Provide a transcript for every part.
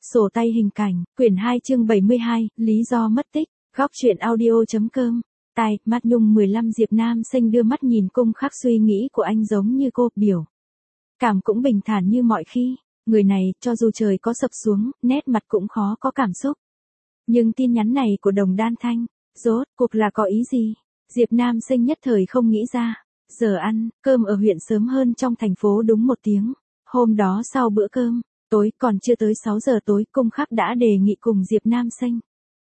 Sổ tay hình cảnh, quyển 2 chương 72, lý do mất tích, góc truyện audio.com. Tai, mắt Nhung 15 Diệp Nam Sinh đưa mắt nhìn Cung Khắc, suy nghĩ của anh giống như cô, biểu cảm cũng bình thản như mọi khi. Người này, cho dù trời có sập xuống, nét mặt cũng khó có cảm xúc. Nhưng tin nhắn này của Đồng Đan Thanh, rốt cuộc là có ý gì? Diệp Nam Sinh nhất thời không nghĩ ra. Giờ ăn cơm ở huyện sớm hơn trong thành phố đúng 1 tiếng. Hôm đó sau bữa cơm tối, còn chưa tới 6 giờ tối, Cung Khắc đã đề nghị cùng Diệp Nam Sinh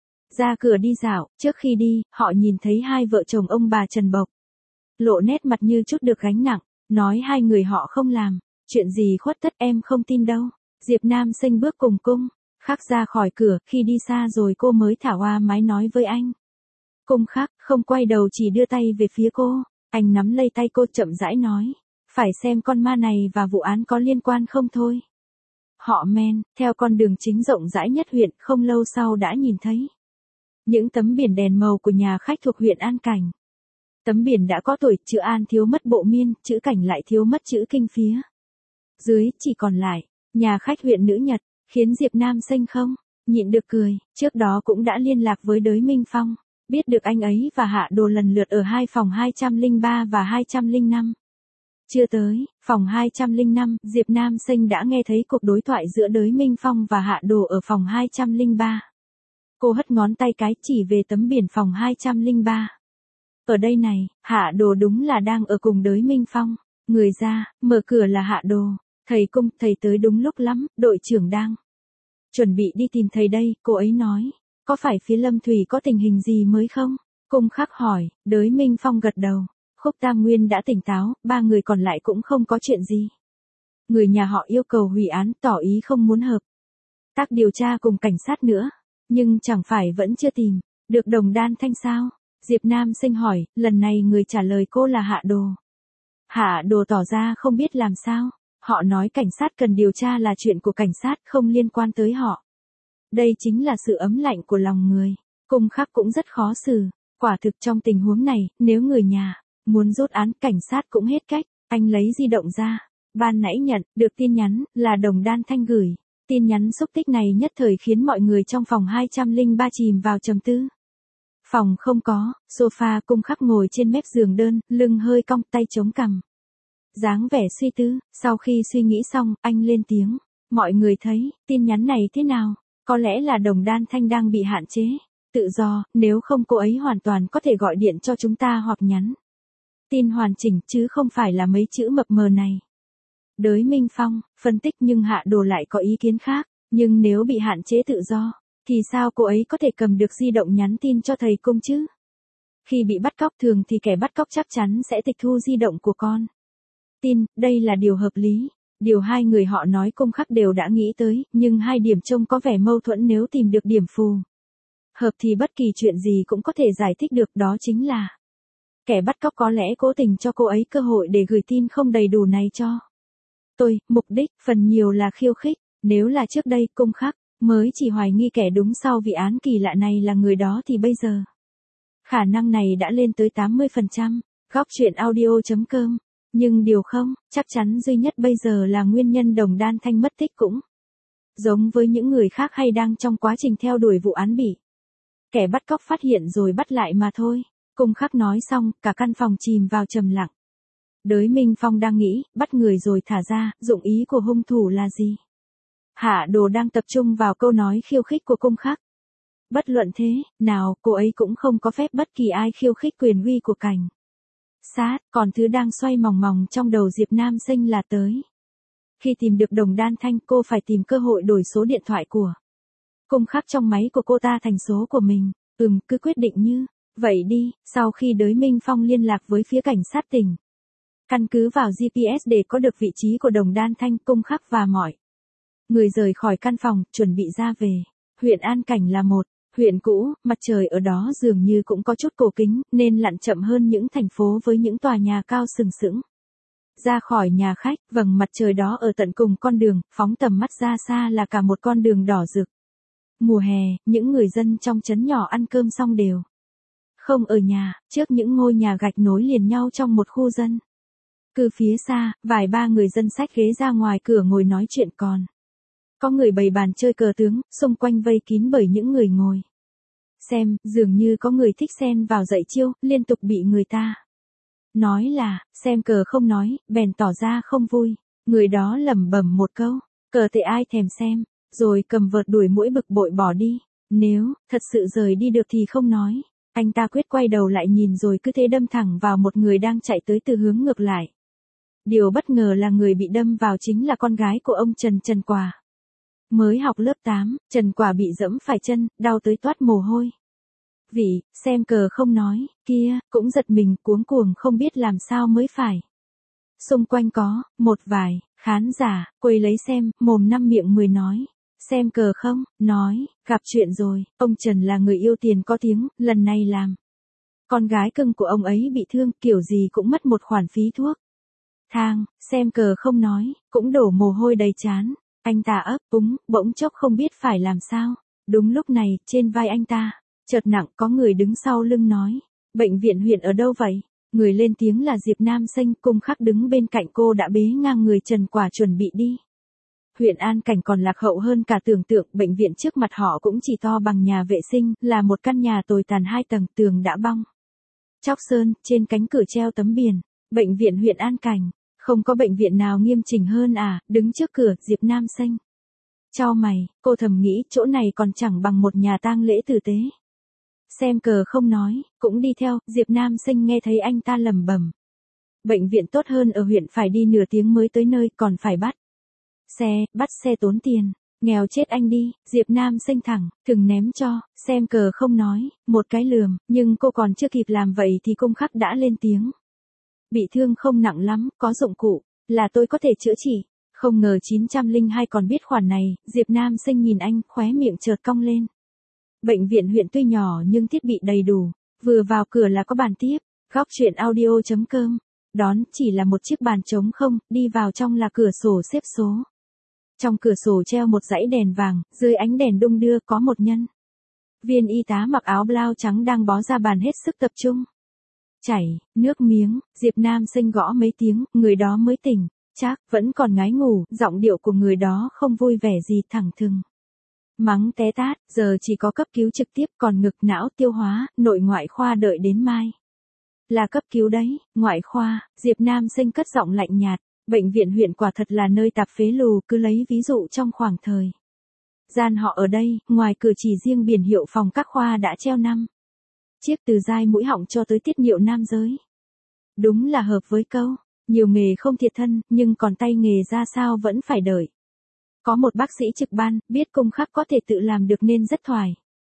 ra cửa đi dạo. Trước khi đi, họ nhìn thấy hai vợ chồng ông bà Trần Bộc lộ nét mặt như chút được gánh nặng, nói hai người họ không làm chuyện gì khuất tất, em không tin đâu. Diệp Nam Sinh bước cùng Cung Khắc ra khỏi cửa, khi đi xa rồi cô mới thả hoa mái nói với anh. Cung Khắc không quay đầu, chỉ đưa tay về phía cô. Anh nắm lấy tay cô chậm rãi nói, phải xem con ma này và vụ án có liên quan không thôi. Họ men theo con đường chính rộng rãi nhất huyện, không lâu sau đã nhìn thấy những tấm biển đèn màu của nhà khách thuộc huyện An Cảnh. Tấm biển đã có tuổi, chữ An thiếu mất bộ miên, chữ Cảnh lại thiếu mất chữ kinh phía dưới, chỉ còn lại nhà khách huyện Nữ Nhật, khiến Diệp Nam Sinh không nhịn được cười. Trước đó cũng đã liên lạc với Đới Minh Phong, biết được anh ấy và Hạ Đồ lần lượt ở hai phòng 203 và 205. Chưa tới phòng 205, Diệp Nam Sinh đã nghe thấy cuộc đối thoại giữa Đới Minh Phong và Hạ Đồ ở phòng 203. Cô hất ngón tay cái chỉ về tấm biển phòng 203. Ở đây này, Hạ Đồ đúng là đang ở cùng Đới Minh Phong. Người ra, mở cửa là Hạ Đồ. Thầy Cung, thầy tới đúng lúc lắm, đội trưởng đang chuẩn bị đi tìm thầy đây, cô ấy nói. Có phải phía Lâm Thủy có tình hình gì mới không? Cung Khắc hỏi. Đới Minh Phong gật đầu. Khúc Tam Nguyên đã tỉnh táo, 3 người còn lại cũng không có chuyện gì. Người nhà họ yêu cầu hủy án, tỏ ý không muốn hợp tác điều tra cùng cảnh sát nữa. Nhưng chẳng phải vẫn chưa tìm được Đồng Đan Thanh sao? Diệp Nam Sinh hỏi. Lần này người trả lời cô là Hạ Đồ. Hạ Đồ tỏ ra không biết làm sao. Họ nói cảnh sát cần điều tra là chuyện của cảnh sát, không liên quan tới họ. Đây chính là sự ấm lạnh của lòng người. Cung Khắc cũng rất khó xử. Quả thực trong tình huống này, nếu người nhà muốn rút án, cảnh sát cũng hết cách. Anh lấy di động ra. Ban nãy nhận được tin nhắn là Đồng Đan Thanh gửi. Tin nhắn xúc tích này nhất thời khiến mọi người trong phòng 203 chìm vào trầm tư. Phòng không có sofa, Cung Khắc ngồi trên mép giường đơn, lưng hơi cong, tay chống cằm, dáng vẻ suy tư. Sau khi suy nghĩ xong, anh lên tiếng. Mọi người thấy tin nhắn này thế nào? Có lẽ là Đồng Đan Thanh đang bị hạn chế tự do, nếu không cô ấy hoàn toàn có thể gọi điện cho chúng ta hoặc nhắn tin hoàn chỉnh, chứ không phải là mấy chữ mập mờ này. Đới Minh Phong phân tích, nhưng Hạ Đồ lại có ý kiến khác. Nhưng nếu bị hạn chế tự do, thì sao cô ấy có thể cầm được di động nhắn tin cho thầy Cung chứ? Khi bị bắt cóc, thường thì kẻ bắt cóc chắc chắn sẽ tịch thu di động của con tin, đây là điều hợp lý. Điều hai người họ nói Cung Khắc đều đã nghĩ tới, nhưng hai điểm trông có vẻ mâu thuẫn. Nếu tìm được điểm phù hợp thì bất kỳ chuyện gì cũng có thể giải thích được, đó chính là kẻ bắt cóc có lẽ cố tình cho cô ấy cơ hội để gửi tin không đầy đủ này cho tôi. Mục đích phần nhiều là khiêu khích. Nếu là trước đây Cung Khắc mới chỉ hoài nghi kẻ đúng sau vụ án kỳ lạ này là người đó, thì bây giờ khả năng này đã lên tới 80%. Góc truyện audio.com. Nhưng điều không chắc chắn duy nhất bây giờ là nguyên nhân Đồng Đan Thanh mất tích cũng giống với những người khác, hay đang trong quá trình theo đuổi vụ án bị kẻ bắt cóc phát hiện rồi bắt lại mà thôi. Cung Khắc nói xong, cả căn phòng chìm vào trầm lặng. Đới Minh Phong đang nghĩ, bắt người rồi thả ra, dụng ý của hung thủ là gì? Hạ Đồ đang tập trung vào câu nói khiêu khích của Cung Khắc. Bất luận thế nào, cô ấy cũng không có phép bất kỳ ai khiêu khích quyền uy của cảnh sát. Còn thứ đang xoay mòng mòng trong đầu Diệp Nam Sinh là tới khi tìm được Đồng Đan Thanh, cô phải tìm cơ hội đổi số điện thoại của Cung Khắc trong máy của cô ta thành số của mình. Cứ quyết định như vậy đi. Sau khi Đới Minh Phong liên lạc với phía cảnh sát tỉnh, căn cứ vào GPS để có được vị trí của Đồng Đan Thanh, Cung Khắc và mọi người rời khỏi căn phòng, chuẩn bị ra về. Huyện An Cảnh là một huyện cũ, mặt trời ở đó dường như cũng có chút cổ kính, nên lặn chậm hơn những thành phố với những tòa nhà cao sừng sững. Ra khỏi nhà khách, vầng mặt trời đó ở tận cùng con đường, phóng tầm mắt ra xa là cả một con đường đỏ rực. Mùa hè, những người dân trong trấn nhỏ ăn cơm xong đều không ở nhà, trước những ngôi nhà gạch nối liền nhau trong một khu dân cư phía xa, vài ba người dân xách ghế ra ngoài cửa ngồi nói chuyện, còn Có người bày bàn chơi cờ tướng, xung quanh vây kín bởi những người ngồi xem, dường như có người thích xen vào dạy chiêu, liên tục bị người ta nói là, xem cờ không nói, bèn tỏ ra không vui. Người đó lẩm bẩm một câu, cờ tệ ai thèm xem, rồi cầm vợt đuổi muỗi bực bội bỏ đi. Nếu thật sự rời đi được thì không nói. Anh ta quyết quay đầu lại nhìn rồi cứ thế đâm thẳng vào một người đang chạy tới từ hướng ngược lại. Điều bất ngờ là người bị đâm vào chính là con gái của ông Trần Quả. Mới học lớp 8, Trần Quả bị giẫm phải chân, đau tới toát mồ hôi. Vị, xem cờ không nói, kia, cũng giật mình cuống cuồng không biết làm sao mới phải. Xung quanh có, một vài, khán giả, quầy lấy xem, mồm năm miệng 10 nói. Xem cờ không, nói, gặp chuyện rồi, ông Trần là người yêu tiền có tiếng, lần này làm. Con gái cưng của ông ấy bị thương, kiểu gì cũng mất một khoản phí thuốc thang, xem cờ không nói, cũng đổ mồ hôi đầy trán. Anh ta ấp úng, bỗng chốc không biết phải làm sao. Đúng lúc này, trên vai anh ta, chợt nặng có người đứng sau lưng nói. Bệnh viện huyện ở đâu vậy? Người lên tiếng là Diệp Nam Xanh, Cung Khắc đứng bên cạnh cô đã bế ngang người Trần Quả chuẩn bị đi. Huyện An Cảnh còn lạc hậu hơn cả tưởng tượng, bệnh viện trước mặt họ cũng chỉ to bằng nhà vệ sinh, là một căn nhà tồi tàn 2 tầng, tường đã bong chóc sơn, trên cánh cửa treo tấm biển, bệnh viện huyện An Cảnh. Không có bệnh viện nào nghiêm chỉnh hơn à, đứng trước cửa, Diệp Nam Xanh chau mày, cô thầm nghĩ chỗ này còn chẳng bằng một nhà tang lễ tử tế. Xem cờ không nói, cũng đi theo, Diệp Nam Xanh nghe thấy anh ta lẩm bẩm. Bệnh viện tốt hơn ở huyện phải đi nửa tiếng mới tới nơi, còn phải bắt xe tốn tiền. Nghèo chết anh đi, Diệp Nam Xanh thẳng, thừng ném cho, xem cờ không nói, một cái lườm, nhưng cô còn chưa kịp làm vậy thì Cung Khắc đã lên tiếng. Bị thương không nặng lắm, có dụng cụ, là tôi có thể chữa trị. Không ngờ 902 còn biết khoản này, Diệp Nam Xanh nhìn anh, khóe miệng chợt cong lên. Bệnh viện huyện tuy nhỏ nhưng thiết bị đầy đủ, vừa vào cửa là có bàn tiếp, góc chuyện audio.com. Đón chỉ là một chiếc bàn trống không, đi vào trong là cửa sổ xếp số. Trong cửa sổ treo một dãy đèn vàng, dưới ánh đèn đung đưa có một nhân viên y tá mặc áo blau trắng đang bó ra bàn hết sức tập trung. Chảy nước miếng, Diệp Nam Xanh gõ mấy tiếng, người đó mới tỉnh, chắc vẫn còn ngái ngủ, giọng điệu của người đó không vui vẻ gì, thẳng thừng mắng té tát, giờ chỉ có cấp cứu trực tiếp, còn ngực não tiêu hóa, nội ngoại khoa đợi đến mai. Là cấp cứu đấy, ngoại khoa, Diệp Nam Xanh cất giọng lạnh nhạt, bệnh viện huyện quả thật là nơi tạp phế lù, cứ lấy ví dụ trong khoảng thời gian họ ở đây, ngoài cửa chỉ riêng biển hiệu phòng các khoa đã treo 5 chiếc, từ dai mũi họng cho tới tiết niệu nam giới. Đúng là hợp với câu, nhiều nghề không thiệt thân, nhưng còn tay nghề ra sao vẫn phải đợi. Có một bác sĩ trực ban, biết Cung Khắc có thể tự làm được nên rất thoải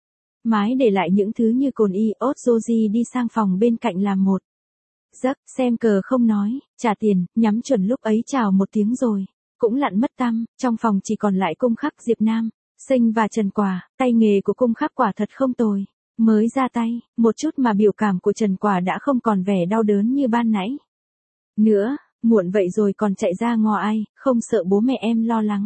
mái để lại những thứ như cồn iốt Joji đi sang phòng bên cạnh làm một giấc, xem cờ không nói, trả tiền, nhắm chuẩn lúc ấy chào một tiếng rồi, cũng lặn mất tăm, trong phòng chỉ còn lại Cung Khắc, Diệp Nam Xanh và Trần Quả, tay nghề của Cung Khắc quả thật không tồi. Mới ra tay, một chút mà biểu cảm của Trần Quả đã không còn vẻ đau đớn như ban nãy nữa, muộn vậy rồi còn chạy ra ngò ai, không sợ bố mẹ em lo lắng.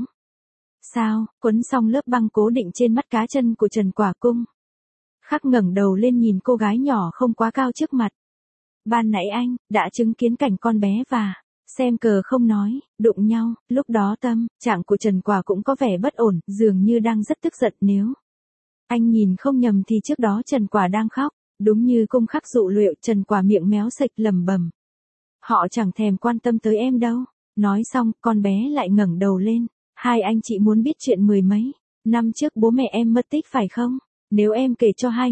Sao, quấn xong lớp băng cố định trên mắt cá chân của Trần Quả, Cung Khắc ngẩng đầu lên nhìn cô gái nhỏ không quá cao trước mặt. Ban nãy anh đã chứng kiến cảnh con bé và xem cờ không nói, đụng nhau, lúc đó tâm trạng của Trần Quả cũng có vẻ bất ổn, dường như đang rất tức giận. Nếu anh nhìn không nhầm thì trước đó Trần Quả đang khóc, đúng như Cung Khắc dụ liệu. Trần Quả miệng méo sạch lẩm bẩm. Họ chẳng thèm quan tâm tới em đâu. Nói xong, con bé lại ngẩng đầu lên. Hai anh chị muốn biết chuyện 10 mấy năm trước bố mẹ em mất tích phải không? Nếu em kể cho hai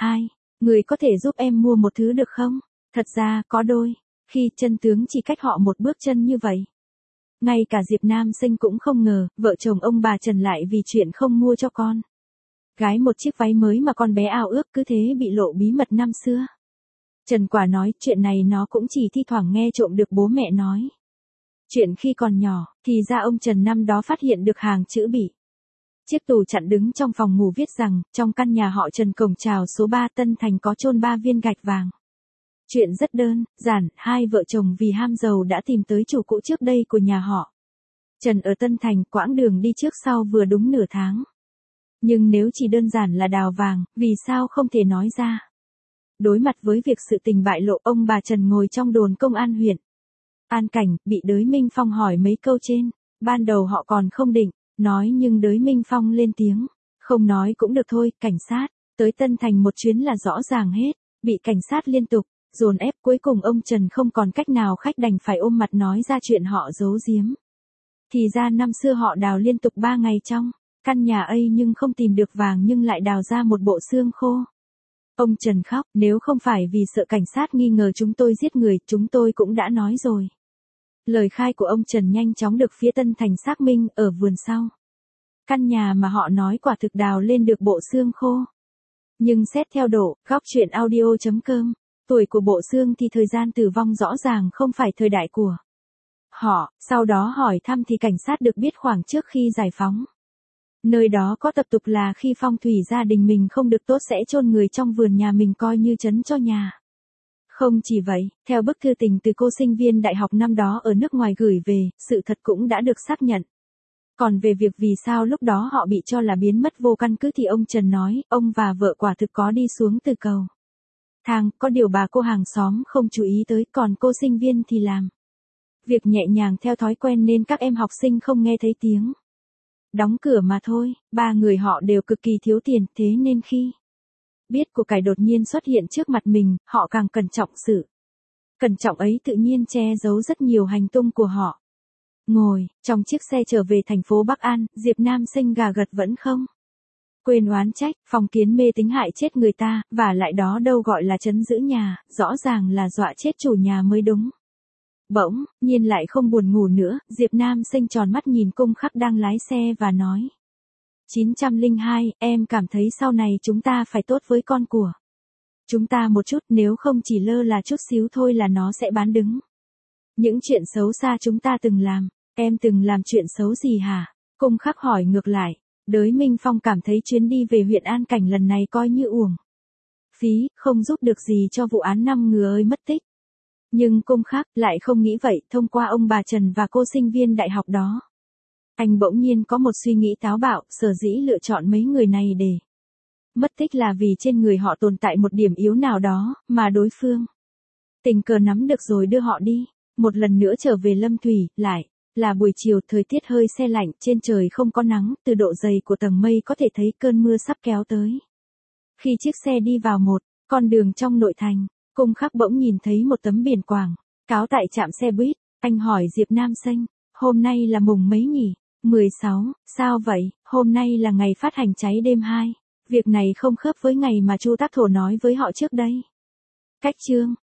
người có thể giúp em mua một thứ được không? Thật ra, có đôi khi chân tướng chỉ cách họ một bước chân như vậy. Ngay cả Diệp Nam Xanh cũng không ngờ, vợ chồng ông bà Trần lại vì chuyện không mua cho con gái một chiếc váy mới mà con bé ao ước cứ thế bị lộ bí mật năm xưa. Trần Quả nói chuyện này nó cũng chỉ thi thoảng nghe trộm được bố mẹ nói. Chuyện khi còn nhỏ, thì ra ông Trần năm đó phát hiện được hàng chữ bị chiếc tủ chặn đứng trong phòng ngủ viết rằng, trong căn nhà họ Trần cổng chào số 3 Tân Thành có chôn 3 viên gạch vàng. Chuyện rất đơn giản, hai vợ chồng vì ham giàu đã tìm tới chủ cũ trước đây của nhà họ Trần ở Tân Thành, quãng đường đi trước sau vừa đúng nửa tháng. Nhưng nếu chỉ đơn giản là đào vàng, vì sao không thể nói ra? Đối mặt với việc sự tình bại lộ, ông bà Trần ngồi trong đồn công an huyện An Cảnh, bị đới Minh Phong hỏi mấy câu trên. Ban đầu họ còn không định Nói nhưng đới Minh Phong lên tiếng. Không nói cũng được thôi, cảnh sát. Tới Tân Thành một chuyến là rõ ràng hết. Bị cảnh sát liên tục dồn ép, cuối cùng ông Trần không còn cách nào khách đành phải ôm mặt nói ra chuyện họ giấu giếm. Thì ra năm xưa họ đào liên tục 3 ngày trong căn nhà ấy nhưng không tìm được vàng nhưng lại đào ra một bộ xương khô. Ông Trần khóc, nếu không phải vì sợ cảnh sát nghi ngờ chúng tôi giết người, chúng tôi cũng đã nói rồi. Lời khai của ông Trần nhanh chóng được phía Tân Thành xác minh ở vườn sau. Căn nhà mà họ nói quả thực đào lên được bộ xương khô. Nhưng xét theo độ, góc chuyện audio.com, tuổi của bộ xương thì thời gian tử vong rõ ràng không phải thời đại của họ. Sau đó hỏi thăm thì cảnh sát được biết khoảng trước khi giải phóng. Nơi đó có tập tục là khi phong thủy gia đình mình không được tốt sẽ chôn người trong vườn nhà mình coi như trấn cho nhà. Không chỉ vậy, theo bức thư tình từ cô sinh viên đại học năm đó ở nước ngoài gửi về, sự thật cũng đã được xác nhận. Còn về việc vì sao lúc đó họ bị cho là biến mất vô căn cứ thì ông Trần nói, ông và vợ quả thực có đi xuống từ cầu thang, có điều bà cô hàng xóm không chú ý tới, còn cô sinh viên thì làm việc nhẹ nhàng theo thói quen nên các em học sinh không nghe thấy tiếng đóng cửa mà thôi. Ba người họ đều cực kỳ thiếu tiền, thế nên khi biết của cải đột nhiên xuất hiện trước mặt mình, họ càng cẩn trọng sự cẩn trọng ấy tự nhiên che giấu rất nhiều hành tung của họ. Ngồi trong chiếc xe trở về thành phố Bắc An, Diệp Nam Sinh gà gật vẫn không quên oán trách, Phong Kiến mê tính hại chết người ta, và lại đó đâu gọi là trấn giữ nhà, rõ ràng là dọa chết chủ nhà mới đúng. Bỗng nhiên lại không buồn ngủ nữa, Diệp Nam Sinh tròn mắt nhìn Cung Khắc đang lái xe và nói. 902, em cảm thấy sau này chúng ta phải tốt với con của chúng ta một chút, nếu không chỉ lơ là chút xíu thôi là nó sẽ bán đứng. Những chuyện xấu xa chúng ta từng làm, em từng làm chuyện xấu gì hả? Cung Khắc hỏi ngược lại. Đới Minh Phong cảm thấy chuyến đi về huyện An Cảnh lần này coi như uổng phí, không giúp được gì cho vụ án 5 người ơi mất tích. Nhưng Cung Khắc lại không nghĩ vậy, thông qua ông bà Trần và cô sinh viên đại học đó. Anh bỗng nhiên có một suy nghĩ táo bạo, sở dĩ lựa chọn mấy người này để mất tích là vì trên người họ tồn tại một điểm yếu nào đó, mà đối phương tình cờ nắm được rồi đưa họ đi. Một lần nữa trở về Lâm Thủy, lại là buổi chiều, thời tiết hơi se lạnh, trên trời không có nắng, từ độ dày của tầng mây có thể thấy cơn mưa sắp kéo tới. Khi chiếc xe đi vào một con đường trong nội thành, Cung Khắc bỗng nhìn thấy một tấm biển quảng cáo tại trạm xe buýt. Anh hỏi Diệp Nam Sinh, hôm nay là mùng mấy nhỉ? 16, sao vậy? Hôm nay là ngày phát hành Cháy đêm 2. Việc này không khớp với ngày mà Chu Tác Thổ nói với họ trước đây. Cách chương